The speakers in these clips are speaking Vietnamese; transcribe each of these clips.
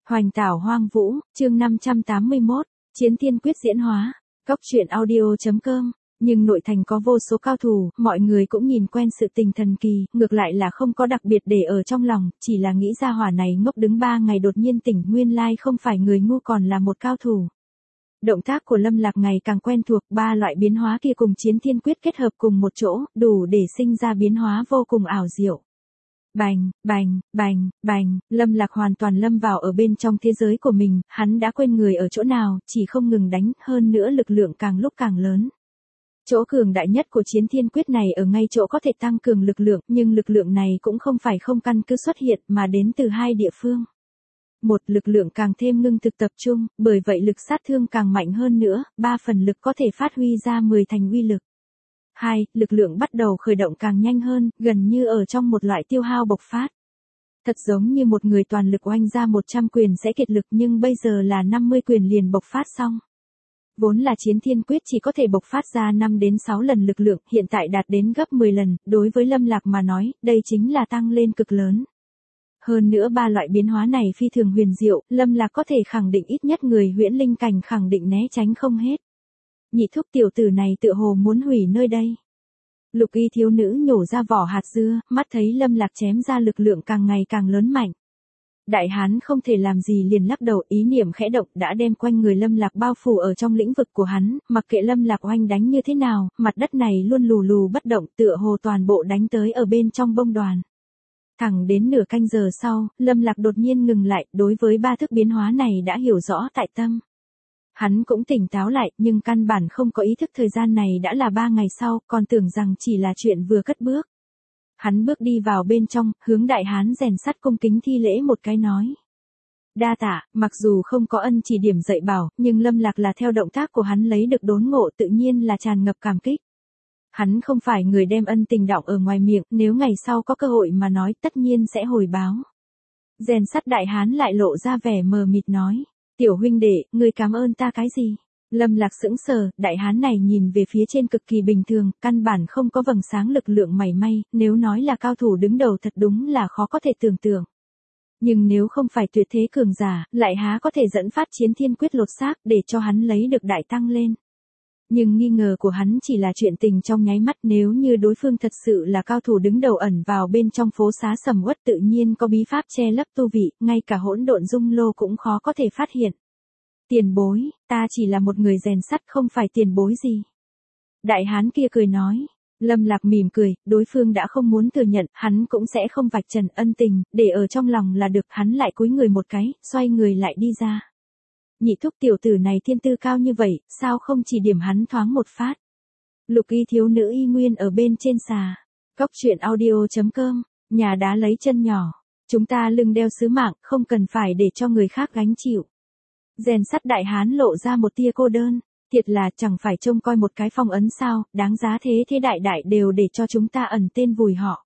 Hoành tảo hoang vũ, chương 581, Chiến Thiên Quyết diễn hóa, Cóc truyện audio.com. Nhưng nội thành có vô số cao thủ, mọi người cũng nhìn quen sự tình thần kỳ, ngược lại là không có đặc biệt để ở trong lòng, chỉ là nghĩ ra hỏa này ngốc đứng 3 ngày đột nhiên tỉnh, nguyên lai không phải người ngu còn là một cao thủ. Động tác của Lâm Lạc ngày càng quen thuộc, 3 loại biến hóa kia cùng Chiến Thiên Quyết kết hợp cùng một chỗ, đủ để sinh ra biến hóa vô cùng ảo diệu. Bành, bành, bành, bành, Lâm Lạc hoàn toàn lâm vào ở bên trong thế giới của mình, hắn đã quên người ở chỗ nào, chỉ không ngừng đánh, hơn nữa lực lượng càng lúc càng lớn. Chỗ cường đại nhất của Chiến Thiên Quyết này ở ngay chỗ có thể tăng cường lực lượng, nhưng lực lượng này cũng không phải không căn cứ xuất hiện mà đến từ 2 địa phương. Một, lực lượng càng thêm ngưng thực tập trung, bởi vậy lực sát thương càng mạnh hơn nữa, 3 phần lực có thể phát huy ra 10 thành uy lực. 2. Lực lượng bắt đầu khởi động càng nhanh hơn, gần như ở trong một loại tiêu hao bộc phát. Thật giống như một người toàn lực oanh ra 100 quyền sẽ kiệt lực nhưng bây giờ là 50 quyền liền bộc phát xong. Vốn là Chiến Thiên Quyết chỉ có thể bộc phát ra 5 đến 6 lần lực lượng, hiện tại đạt đến gấp 10 lần, đối với Lâm Lạc mà nói, đây chính là tăng lên cực lớn. Hơn nữa 3 loại biến hóa này phi thường huyền diệu, Lâm Lạc có thể khẳng định ít nhất người huyễn linh cảnh khẳng định né tránh không hết. Nhị thúc tiểu tử này tựa hồ muốn hủy nơi đây. Lục y thiếu nữ nhổ ra vỏ hạt dưa, mắt thấy Lâm Lạc chém ra lực lượng càng ngày càng lớn mạnh. Đại hán không thể làm gì liền lắc đầu, ý niệm khẽ động đã đem quanh người Lâm Lạc bao phủ ở trong lĩnh vực của hắn, mặc kệ Lâm Lạc oanh đánh như thế nào, mặt đất này luôn lù lù bất động, tựa hồ toàn bộ đánh tới ở bên trong bông đoàn. Thẳng đến nửa canh giờ sau, Lâm Lạc đột nhiên ngừng lại, đối với 3 thức biến hóa này đã hiểu rõ tại tâm. Hắn cũng tỉnh táo lại, nhưng căn bản không có ý thức thời gian này đã là 3 ngày sau, còn tưởng rằng chỉ là chuyện vừa cất bước. Hắn bước đi vào bên trong, hướng đại hán rèn sắt cung kính thi lễ một cái nói. Đa tạ, mặc dù không có ân chỉ điểm dạy bảo, nhưng Lâm Lạc là theo động tác của hắn lấy được đốn ngộ tự nhiên là tràn ngập cảm kích. Hắn không phải người đem ân tình đọng ở ngoài miệng, nếu ngày sau có cơ hội mà nói tất nhiên sẽ hồi báo. Rèn sắt đại hán lại lộ ra vẻ mờ mịt nói. Tiểu huynh đệ, ngươi cảm ơn ta cái gì? Lâm Lạc sững sờ, đại hán này nhìn về phía trên cực kỳ bình thường, căn bản không có vầng sáng lực lượng mảy may, nếu nói là cao thủ đứng đầu thật đúng là khó có thể tưởng tượng. Nhưng nếu không phải tuyệt thế cường giả, lại há có thể dẫn phát Chiến Thiên Quyết lột xác để cho hắn lấy được đại tăng lên. Nhưng nghi ngờ của hắn chỉ là chuyện tình trong nháy mắt, nếu như đối phương thật sự là cao thủ đứng đầu ẩn vào bên trong phố xá sầm uất tự nhiên có bí pháp che lấp tu vị, ngay cả hỗn độn dung lô cũng khó có thể phát hiện. Tiền bối, ta chỉ là một người rèn sắt không phải tiền bối gì. Đại hán kia cười nói. Lâm Lạc mỉm cười, đối phương đã không muốn thừa nhận, hắn cũng sẽ không vạch trần ân tình, để ở trong lòng là được, hắn lại cúi người một cái, xoay người lại đi ra. Nhị thúc tiểu tử này thiên tư cao như vậy, sao không chỉ điểm hắn thoáng một phát. Lục y thiếu nữ y nguyên ở bên trên xà. Cóc truyện audio.com, nhà đá lấy chân nhỏ. Chúng ta lưng đeo sứ mạng, không cần phải để cho người khác gánh chịu. Rèn sắt đại hán lộ ra một tia cô đơn. Thiệt là chẳng phải trông coi một cái phong ấn sao, đáng giá thế đại đại đều để cho chúng ta ẩn tên vùi họ.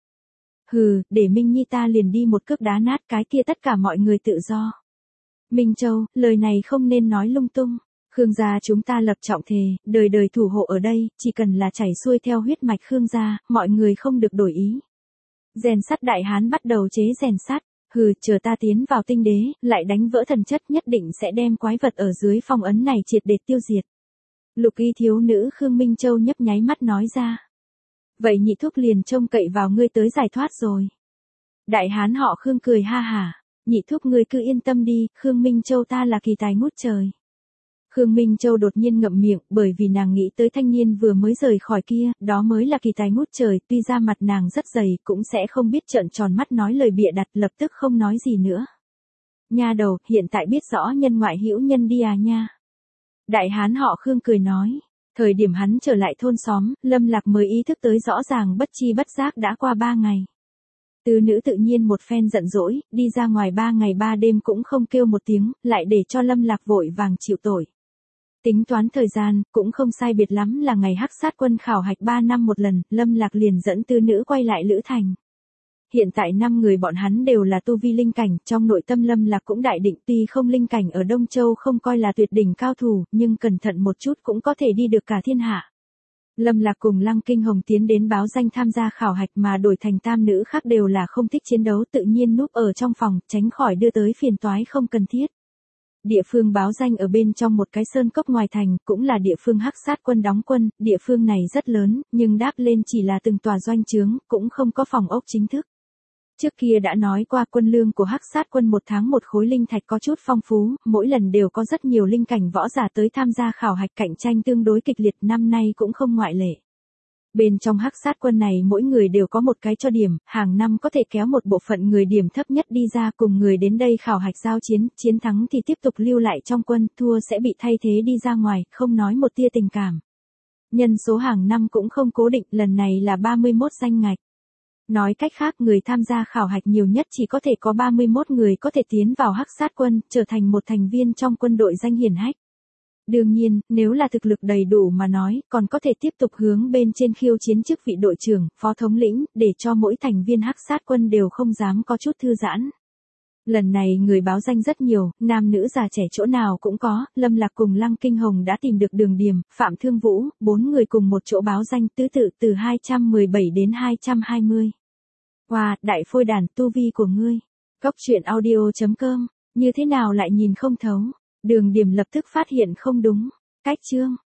Hừ, để Minh Nhi ta liền đi một cước đá nát cái kia tất cả mọi người tự do. Minh Châu, lời này không nên nói lung tung. Khương gia chúng ta lập trọng thề, đời đời thủ hộ ở đây, chỉ cần là chảy xuôi theo huyết mạch Khương gia, mọi người không được đổi ý. Rèn sắt đại hán bắt đầu chế rèn sắt. Hừ, chờ ta tiến vào tinh đế, lại đánh vỡ thần chất nhất định sẽ đem quái vật ở dưới phong ấn này triệt để tiêu diệt. Lục y thiếu nữ Khương Minh Châu nhấp nháy mắt nói ra. Vậy nhị thúc liền trông cậy vào ngươi tới giải thoát rồi. Đại hán họ Khương cười ha hả. Nhị thúc ngươi cứ yên tâm đi, Khương Minh Châu ta là kỳ tài ngút trời. Khương Minh Châu đột nhiên ngậm miệng, bởi vì nàng nghĩ tới thanh niên vừa mới rời khỏi kia, đó mới là kỳ tài ngút trời, tuy ra mặt nàng rất dày, cũng sẽ không biết trợn tròn mắt nói lời bịa đặt, lập tức không nói gì nữa. Nha đầu, hiện tại biết rõ nhân ngoại hữu nhân đi à nha. Đại hán họ Khương cười nói, thời điểm hắn trở lại thôn xóm, Lâm Lạc mới ý thức tới rõ ràng bất chi bất giác đã qua 3 ngày. Tứ nữ tự nhiên một phen giận dỗi, đi ra ngoài 3 ngày 3 đêm cũng không kêu một tiếng, lại để cho Lâm Lạc vội vàng chịu tội. Tính toán thời gian, cũng không sai biệt lắm là ngày Hắc Sát quân khảo hạch 3 năm một lần, Lâm Lạc liền dẫn tứ nữ quay lại Lữ Thành. Hiện tại 5 người bọn hắn đều là tu vi linh cảnh, trong nội tâm Lâm Lạc cũng đại định, tuy không linh cảnh ở Đông Châu không coi là tuyệt đỉnh cao thủ, nhưng cẩn thận một chút cũng có thể đi được cả thiên hạ. Lâm Lạc cùng Lăng Kinh Hồng tiến đến báo danh tham gia khảo hạch mà đổi thành tam nữ khác đều là không thích chiến đấu, tự nhiên núp ở trong phòng, tránh khỏi đưa tới phiền toái không cần thiết. Địa phương báo danh ở bên trong một cái sơn cốc ngoài thành, cũng là địa phương Hắc Sát quân đóng quân, địa phương này rất lớn, nhưng đáp lên chỉ là từng tòa doanh trướng, cũng không có phòng ốc chính thức. Trước kia đã nói qua quân lương của Hắc Sát quân 1 tháng 1 khối linh thạch có chút phong phú, mỗi lần đều có rất nhiều linh cảnh võ giả tới tham gia khảo hạch, cạnh tranh tương đối kịch liệt, năm nay cũng không ngoại lệ. Bên trong Hắc Sát quân này mỗi người đều có một cái cho điểm, hàng năm có thể kéo một bộ phận người điểm thấp nhất đi ra cùng người đến đây khảo hạch giao chiến, chiến thắng thì tiếp tục lưu lại trong quân, thua sẽ bị thay thế đi ra ngoài, không nói một tia tình cảm. Nhân số hàng năm cũng không cố định, lần này là 31 danh ngạch. Nói cách khác, người tham gia khảo hạch nhiều nhất chỉ có thể có 31 người có thể tiến vào Hắc Sát quân, trở thành một thành viên trong quân đội danh hiển hách. Đương nhiên, nếu là thực lực đầy đủ mà nói, còn có thể tiếp tục hướng bên trên khiêu chiến chức vị đội trưởng, phó thống lĩnh, để cho mỗi thành viên Hắc Sát quân đều không dám có chút thư giãn. Lần này người báo danh rất nhiều, nam nữ già trẻ chỗ nào cũng có, Lâm Lạc cùng Lăng Kinh Hồng đã tìm được Đường Điểm, Phạm Thương Vũ, 4 người cùng một chỗ báo danh, tứ tự từ 217 đến 220. Wow, đại phôi đàn, tu vi của ngươi. Cốc truyện audio.com, như thế nào lại nhìn không thấu. Đường Điểm lập tức phát hiện không đúng. Cách chương.